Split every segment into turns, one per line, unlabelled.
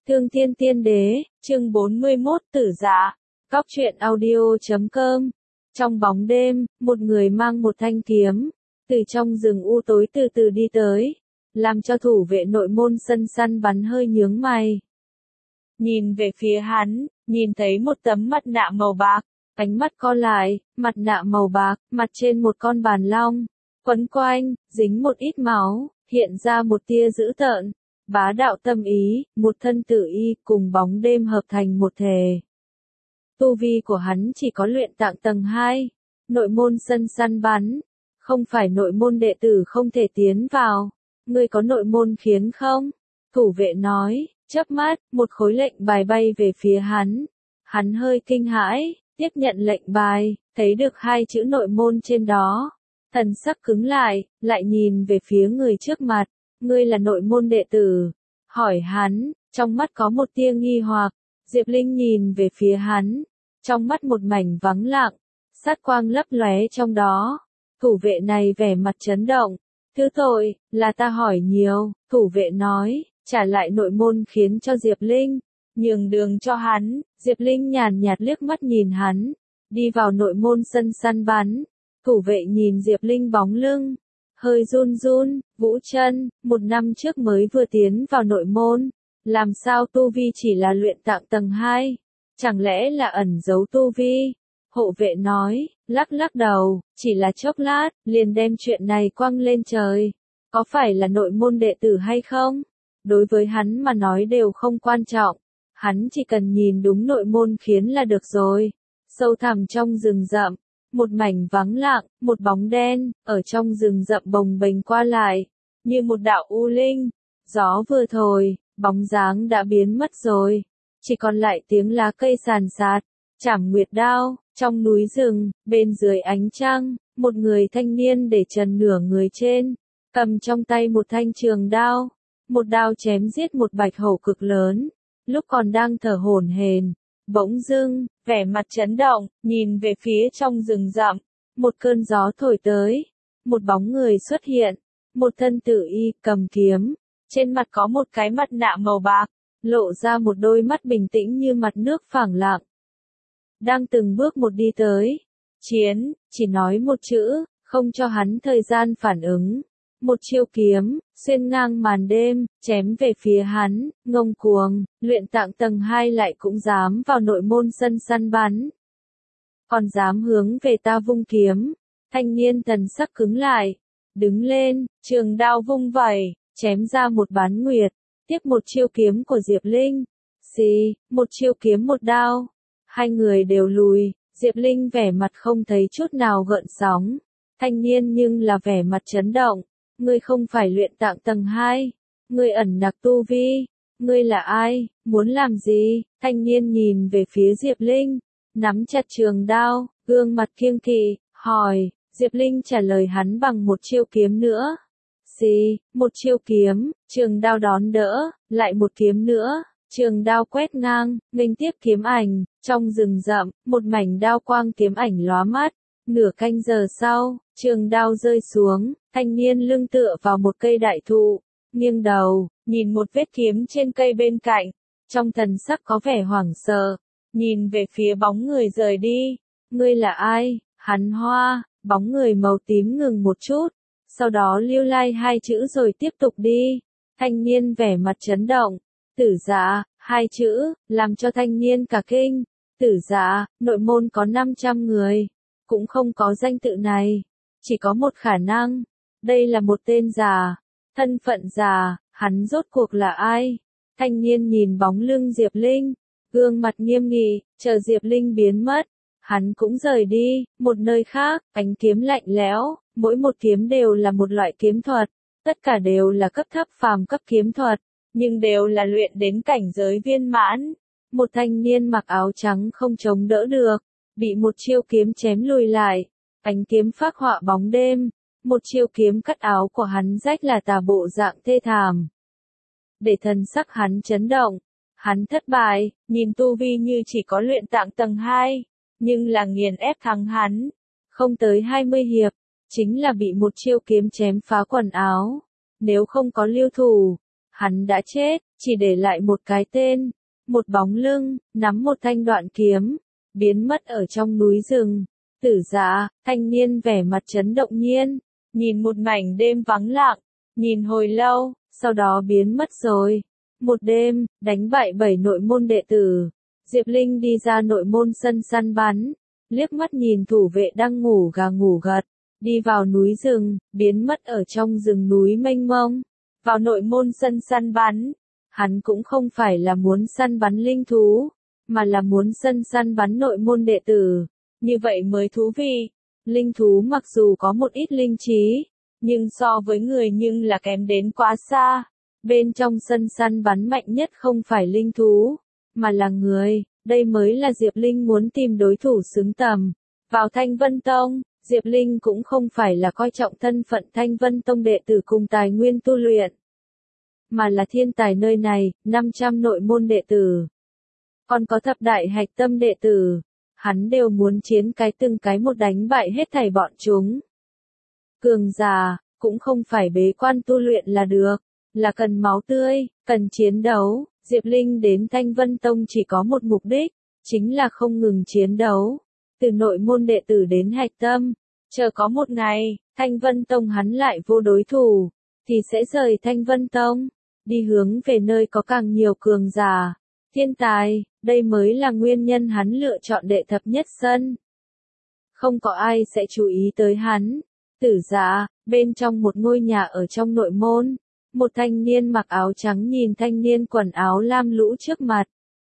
Thương Thiên Tiên Đế, chương 41 Tử Dạ. Cóc truyện audio.com. Trong bóng đêm, một người mang một thanh kiếm, từ trong rừng u tối từ từ đi tới, làm cho thủ vệ nội môn sân săn bắn hơi nhướng mày. Nhìn về phía hắn, nhìn thấy một tấm mặt nạ màu bạc, ánh mắt co lại, mặt nạ màu bạc, mặt trên một con bàn long, quấn quanh, dính một ít máu, hiện ra một tia dữ tợn. Bá đạo tâm ý, một thân tự y cùng bóng đêm hợp thành một thể. Tu vi của hắn chỉ có luyện tạng tầng 2, nội môn sân săn bắn, không phải nội môn đệ tử không thể tiến vào. Ngươi có nội môn khiến không? Thủ vệ nói, chớp mắt, một khối lệnh bài bay về phía hắn. Hắn hơi kinh hãi, tiếp nhận lệnh bài, thấy được hai chữ nội môn trên đó. Thần sắc cứng lại nhìn về phía người trước mặt. Ngươi là nội môn đệ tử? Hỏi hắn, trong mắt có một tia nghi hoặc. Diệp Linh nhìn về phía hắn, trong mắt một mảnh vắng lặng, sát quang lấp lóe trong đó. Thủ vệ này vẻ mặt chấn động. Thứ tội, là ta hỏi nhiều, thủ vệ nói, trả lại nội môn khiến cho Diệp Linh, nhường đường cho hắn. Diệp Linh nhàn nhạt liếc mắt nhìn hắn, đi vào nội môn sân săn bắn. Thủ vệ nhìn Diệp Linh bóng lưng, hơi run run. Vũ Chân, 1 năm trước mới vừa tiến vào nội môn, làm sao tu vi chỉ là luyện tạng tầng 2, chẳng lẽ là ẩn giấu tu vi? Hộ vệ nói, lắc đầu, chỉ là chốc lát, liền đem chuyện này quăng lên trời. Có phải là nội môn đệ tử hay không? Đối với hắn mà nói đều không quan trọng, hắn chỉ cần nhìn đúng nội môn khiến là được rồi. Sâu thẳm trong rừng rậm, một mảnh vắng lặng, một bóng đen, ở trong rừng rậm bồng bềnh qua lại, như một đạo u linh. Gió vừa thổi, bóng dáng đã biến mất rồi, chỉ còn lại tiếng lá cây sàn sạt. Trảm nguyệt đao, trong núi rừng, bên dưới ánh trăng, một người thanh niên để trần nửa người trên, cầm trong tay một thanh trường đao, một đao chém giết một bạch hổ cực lớn. Lúc còn đang thở hổn hển, bỗng dưng, vẻ mặt chấn động, nhìn về phía trong rừng rậm, một cơn gió thổi tới, một bóng người xuất hiện, một thân tự y, cầm kiếm, trên mặt có một cái mặt nạ màu bạc, lộ ra một đôi mắt bình tĩnh như mặt nước phẳng lặng. Đang từng bước một đi tới, chiến, chỉ nói một chữ, không cho hắn thời gian phản ứng. Một chiêu kiếm, xuyên ngang màn đêm, chém về phía hắn. Ngông cuồng, luyện tạng tầng 2 lại cũng dám vào nội môn sân săn bắn. Còn dám hướng về ta vung kiếm. Thanh niên thần sắc cứng lại, đứng lên, trường đao vung vẩy, chém ra một bán nguyệt, tiếp một chiêu kiếm của Diệp Linh. Xì, một chiêu kiếm một đao. Hai người đều lùi, Diệp Linh vẻ mặt không thấy chút nào gợn sóng. Thanh niên nhưng là vẻ mặt chấn động. Ngươi không phải luyện tạng tầng 2, ngươi ẩn nặc tu vi, ngươi là ai, muốn làm gì? Thanh niên nhìn về phía Diệp Linh, nắm chặt trường đao, gương mặt kiêng kỵ, hỏi. Diệp Linh trả lời hắn bằng một chiêu kiếm nữa. Xì, một chiêu kiếm, trường đao đón đỡ, lại một kiếm nữa, trường đao quét ngang, nghênh tiếp kiếm ảnh. Trong rừng rậm, một mảnh đao quang kiếm ảnh lóa mắt. Nửa canh giờ sau, trường đao rơi xuống, thanh niên lưng tựa vào một cây đại thụ, nghiêng đầu, nhìn một vết kiếm trên cây bên cạnh, trong thần sắc có vẻ hoảng sợ, nhìn về phía bóng người rời đi. Ngươi là ai? Hắn Hoa. Bóng người màu tím ngừng một chút, sau đó lưu lai 2 chữ rồi tiếp tục đi. Thanh niên vẻ mặt chấn động. Tử Dạ, 2 chữ, làm cho thanh niên cả kinh. Tử Dạ, nội môn có 500 người, cũng không có danh tự này, chỉ có một khả năng, đây là một tên giả, thân phận giả. Hắn rốt cuộc là ai? Thanh niên nhìn bóng lưng Diệp Linh, gương mặt nghiêm nghị, chờ Diệp Linh biến mất, hắn cũng rời đi. Một nơi khác, ánh kiếm lạnh lẽo, mỗi một kiếm đều là một loại kiếm thuật, tất cả đều là cấp thấp phàm cấp kiếm thuật, nhưng đều là luyện đến cảnh giới viên mãn. Một thanh niên mặc áo trắng không chống đỡ được, bị một chiêu kiếm chém lùi lại. Ánh kiếm phác họa bóng đêm, một chiêu kiếm cắt áo của hắn rách là tà bộ dạng thê thảm. Để thần sắc hắn chấn động, hắn thất bại, nhìn tu vi như chỉ có luyện tạng tầng 2, nhưng là nghiền ép thắng hắn. Không tới 20 hiệp, chính là bị một chiêu kiếm chém phá quần áo. Nếu không có lưu thủ, Hắn đã chết, chỉ để lại một cái tên, một bóng lưng, nắm một thanh đoạn kiếm, biến mất ở trong núi rừng. Tử Dạ, thanh niên vẻ mặt chấn động nhiên, nhìn một mảnh đêm vắng lặng, nhìn hồi lâu, sau đó biến mất rồi. Một đêm, đánh bại 7 nội môn đệ tử, Diệp Linh đi ra nội môn sân săn bắn, liếc mắt nhìn thủ vệ đang ngủ gà ngủ gật, đi vào núi rừng, biến mất ở trong rừng núi mênh mông. Vào nội môn sân săn bắn, hắn cũng không phải là muốn săn bắn linh thú, mà là muốn săn bắn nội môn đệ tử, như vậy mới thú vị. Linh thú mặc dù có một ít linh trí, nhưng so với người nhưng là kém đến quá xa. Bên trong sân săn bắn mạnh nhất không phải linh thú, mà là người, đây mới là Diệp Linh muốn tìm đối thủ xứng tầm. Vào Thanh Vân Tông, Diệp Linh cũng không phải là coi trọng thân phận Thanh Vân Tông đệ tử cùng tài nguyên tu luyện, mà là thiên tài nơi này, 500 nội môn đệ tử. Còn có thập đại hạch tâm đệ tử, hắn đều muốn chiến cái từng cái một đánh bại hết thảy bọn chúng. Cường giả, cũng không phải bế quan tu luyện là được, là cần máu tươi, cần chiến đấu. Diệp Linh đến Thanh Vân Tông chỉ có một mục đích, chính là không ngừng chiến đấu. Từ nội môn đệ tử đến hạch tâm, chờ có một ngày, Thanh Vân Tông hắn lại vô đối thủ, thì sẽ rời Thanh Vân Tông, đi hướng về nơi có càng nhiều cường giả, thiên tài, đây mới là nguyên nhân hắn lựa chọn đệ thập nhất sân. Không có ai sẽ chú ý tới hắn. Tử Dạ, bên trong một ngôi nhà ở trong nội môn, một thanh niên mặc áo trắng nhìn thanh niên quần áo lam lũ trước mặt.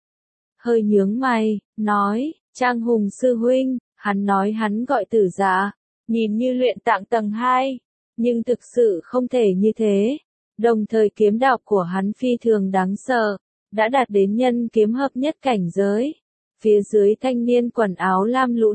Hơi nhướng mày, nói, Trang Hùng sư huynh, hắn nói hắn gọi Tử Dạ, nhìn như luyện tạng tầng 2, nhưng thực sự không thể như thế. Đồng thời kiếm đạo của hắn phi thường đáng sợ, đã đạt đến nhân kiếm hợp nhất cảnh giới. Phía dưới thanh niên quần áo lam lũ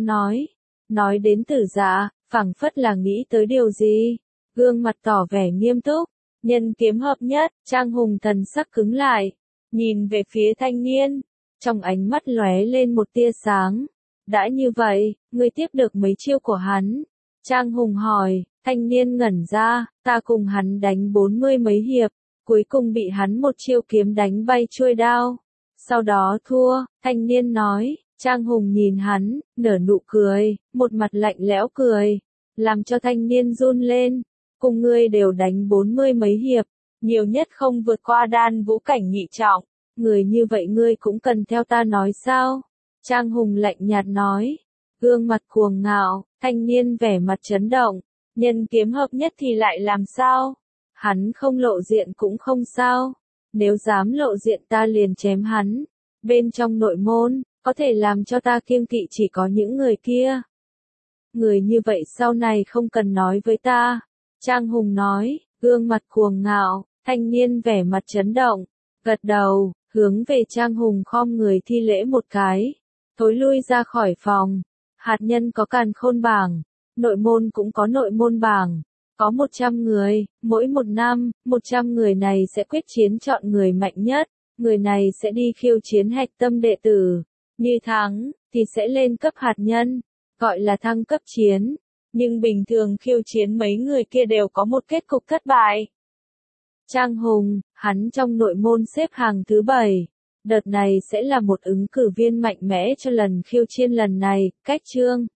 nói đến Tử Dạ, phảng phất là nghĩ tới điều gì, gương mặt tỏ vẻ nghiêm túc. Nhân kiếm hợp nhất, Trang Hùng thần sắc cứng lại, nhìn về phía thanh niên, trong ánh mắt lóe lên một tia sáng. Đã như vậy, ngươi tiếp được mấy chiêu của hắn? Trang Hùng hỏi, thanh niên ngẩn ra, ta cùng hắn đánh 40 mấy hiệp, cuối cùng bị hắn một chiêu kiếm đánh bay chuôi đao. Sau đó thua, thanh niên nói. Trang Hùng nhìn hắn, nở nụ cười, một mặt lạnh lẽo cười, làm cho thanh niên run lên. Cùng ngươi đều đánh 40 mấy hiệp, nhiều nhất không vượt qua đan vũ cảnh nhị trọng, người như vậy ngươi cũng cần theo ta nói sao? Trang Hùng lạnh nhạt nói, gương mặt cuồng ngạo, thanh niên vẻ mặt chấn động, nhân kiếm hợp nhất thì lại làm sao? Hắn không lộ diện cũng không sao, nếu dám lộ diện ta liền chém hắn. Bên trong nội môn, có thể làm cho ta kiêng kỵ chỉ có những người kia. Người như vậy sau này không cần nói với ta. Trang Hùng nói, gương mặt cuồng ngạo, thanh niên vẻ mặt chấn động, gật đầu, hướng về Trang Hùng khom người thi lễ một cái, thối lui ra khỏi phòng. Hạt nhân có càn khôn bảng, nội môn cũng có nội môn bảng, có 100 người, mỗi một năm, 100 người này sẽ quyết chiến chọn người mạnh nhất, người này sẽ đi khiêu chiến hạch tâm đệ tử, như thắng, thì sẽ lên cấp hạt nhân, gọi là thăng cấp chiến. Nhưng bình thường khiêu chiến mấy người kia đều có một kết cục thất bại. Trang Hùng, hắn trong nội môn xếp hàng thứ 7. Đợt này sẽ là một ứng cử viên mạnh mẽ cho lần khiêu chiến lần này. Cách chương